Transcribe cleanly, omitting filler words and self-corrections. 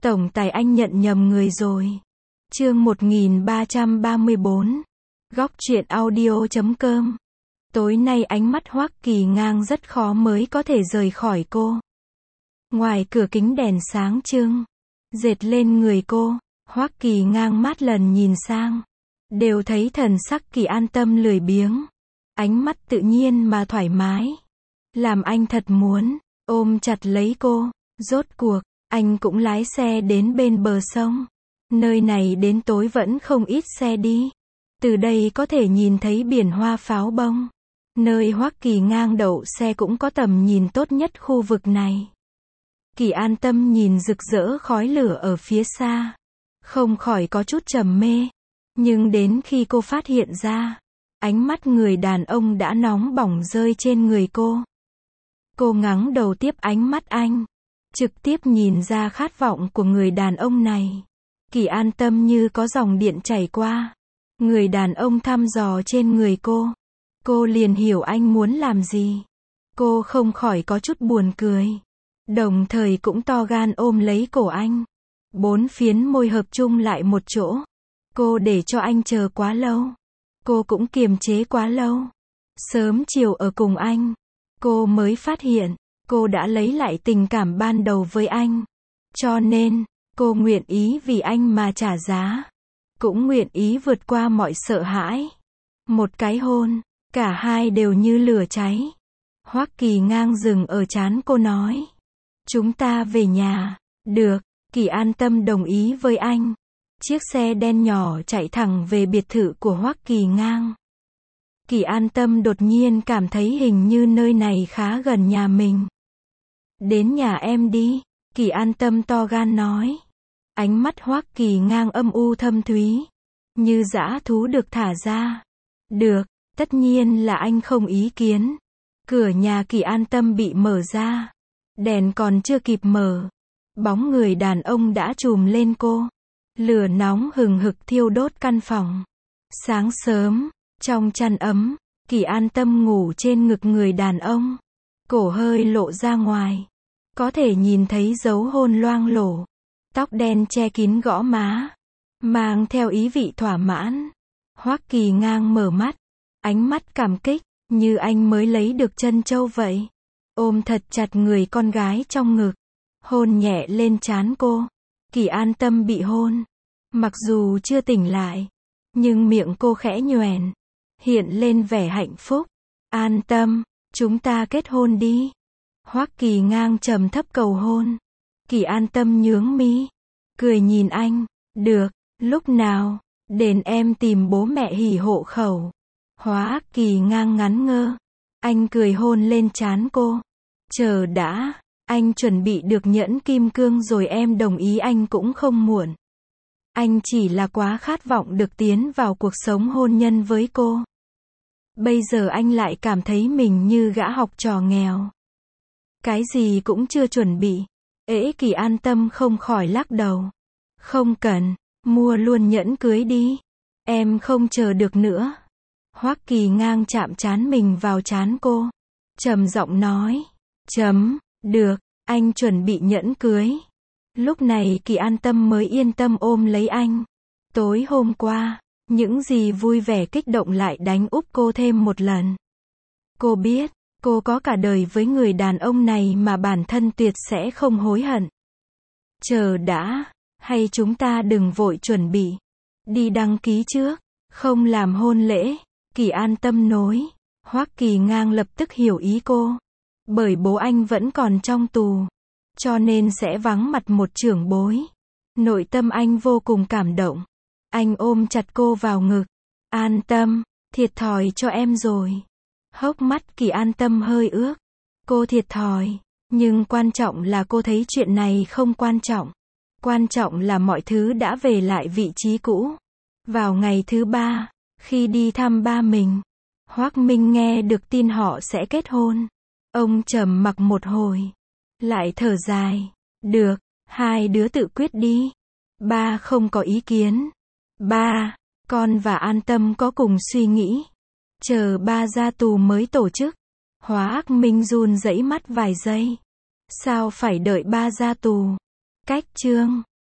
Tổng tài anh nhận nhầm người rồi. Chương 1334. Góc truyện audio.com. Tối nay ánh mắt Hoắc Kỳ Ngang rất khó mới có thể rời khỏi cô. Ngoài cửa kính đèn sáng trưng, dệt lên người cô. Hoắc Kỳ Ngang mát lần nhìn sang, đều thấy thần sắc Kỳ An Tâm lười biếng, ánh mắt tự nhiên mà thoải mái, làm anh thật muốn ôm chặt lấy cô. Rốt cuộc, anh cũng lái xe đến bên bờ sông. Nơi này đến tối vẫn không ít xe đi. Từ đây có thể nhìn thấy biển hoa pháo bông. Nơi Hoắc Kỳ Ngang đậu xe cũng có tầm nhìn tốt nhất khu vực này. Kỳ An Tâm nhìn rực rỡ khói lửa ở phía xa, không khỏi có chút trầm mê. Nhưng đến khi cô phát hiện ra, ánh mắt người đàn ông đã nóng bỏng rơi trên người cô ngẩng đầu tiếp ánh mắt anh, trực tiếp nhìn ra khát vọng của người đàn ông này. Kỳ An Tâm như có dòng điện chảy qua. Người đàn ông thăm dò trên người cô liền hiểu anh muốn làm gì. Cô không khỏi có chút buồn cười, đồng thời cũng to gan ôm lấy cổ anh. Bốn phiến môi hợp chung lại một chỗ. Cô để cho anh chờ quá lâu. Cô cũng kiềm chế quá lâu. Sớm chiều ở cùng anh, cô mới phát hiện, cô đã lấy lại tình cảm ban đầu với anh. Cho nên, cô nguyện ý vì anh mà trả giá. Cũng nguyện ý vượt qua mọi sợ hãi. Một cái hôn, cả hai đều như lửa cháy. Hoắc Kỳ Ngang dừng ở trán cô nói. Chúng ta về nhà. Được, Kỳ An Tâm đồng ý với anh. Chiếc xe đen nhỏ chạy thẳng về biệt thự của Hoắc Kỳ Ngang. Kỳ An Tâm đột nhiên cảm thấy hình như nơi này khá gần nhà mình. Đến nhà em đi, Kỳ An Tâm to gan nói. Ánh mắt Hoắc Kỳ Ngang âm u thâm thúy, như dã thú được thả ra. Được, tất nhiên là anh không ý kiến. Cửa nhà Kỳ An Tâm bị mở ra. Đèn còn chưa kịp mở, bóng người đàn ông đã trùm lên cô. Lửa nóng hừng hực thiêu đốt căn phòng. Sáng sớm, trong chăn ấm, Kỳ An Tâm ngủ trên ngực người đàn ông. Cổ hơi lộ ra ngoài, có thể nhìn thấy dấu hôn loang lổ. Tóc đen che kín gõ má, mang theo ý vị thỏa mãn. Hoắc Kỳ Ngang mở mắt, ánh mắt cảm kích, như anh mới lấy được trân châu vậy. Ôm thật chặt người con gái trong ngực, hôn nhẹ lên trán cô. Kỳ An Tâm bị hôn, mặc dù chưa tỉnh lại, nhưng miệng cô khẽ nhoẻn, hiện lên vẻ hạnh phúc. An Tâm, chúng ta kết hôn đi. Hoắc Kỳ Ngang trầm thấp cầu hôn. Kỳ An Tâm nhướng mi, cười nhìn anh. Được, lúc nào, đến em tìm bố mẹ hỉ hộ khẩu. Hoắc Kỳ Ngang ngắn ngơ. Anh cười hôn lên trán cô. Chờ đã, anh chuẩn bị được nhẫn kim cương rồi em đồng ý anh cũng không muộn. Anh chỉ là quá khát vọng được tiến vào cuộc sống hôn nhân với cô. Bây giờ anh lại cảm thấy mình như gã học trò nghèo. Cái gì cũng chưa chuẩn bị. Kỳ An Tâm không khỏi lắc đầu. Không cần, mua luôn nhẫn cưới đi. Em không chờ được nữa. Hoắc Kỳ Ngang chạm trán mình vào trán cô, trầm giọng nói. Được, anh chuẩn bị nhẫn cưới. Lúc này Kỳ An Tâm mới yên tâm ôm lấy anh. Tối hôm qua, những gì vui vẻ kích động lại đánh úp cô thêm một lần. Cô biết, cô có cả đời với người đàn ông này mà bản thân tuyệt sẽ không hối hận. Chờ đã, hay chúng ta đừng vội chuẩn bị. Đi đăng ký trước, không làm hôn lễ. Kỳ An Tâm nói. Hoắc Kỳ Ngang lập tức hiểu ý cô. Bởi bố anh vẫn còn trong tù, cho nên sẽ vắng mặt một trưởng bối. Nội tâm anh vô cùng cảm động. Anh ôm chặt cô vào ngực. An Tâm, thiệt thòi cho em rồi. Hốc mắt Kỳ An Tâm hơi ướt. Cô thiệt thòi, nhưng quan trọng là cô thấy chuyện này không quan trọng. Quan trọng là mọi thứ đã về lại vị trí cũ. Vào ngày thứ 3, khi đi thăm ba mình, Hoắc Minh nghe được tin họ sẽ kết hôn. Ông trầm mặc một hồi, lại thở dài. Được, hai đứa tự quyết đi. Ba không có ý kiến. Ba, con và An Tâm có cùng suy nghĩ. Chờ ba ra tù mới tổ chức. Hoắc Minh run rẩy mắt vài giây. Sao phải đợi ba ra tù? Cách chương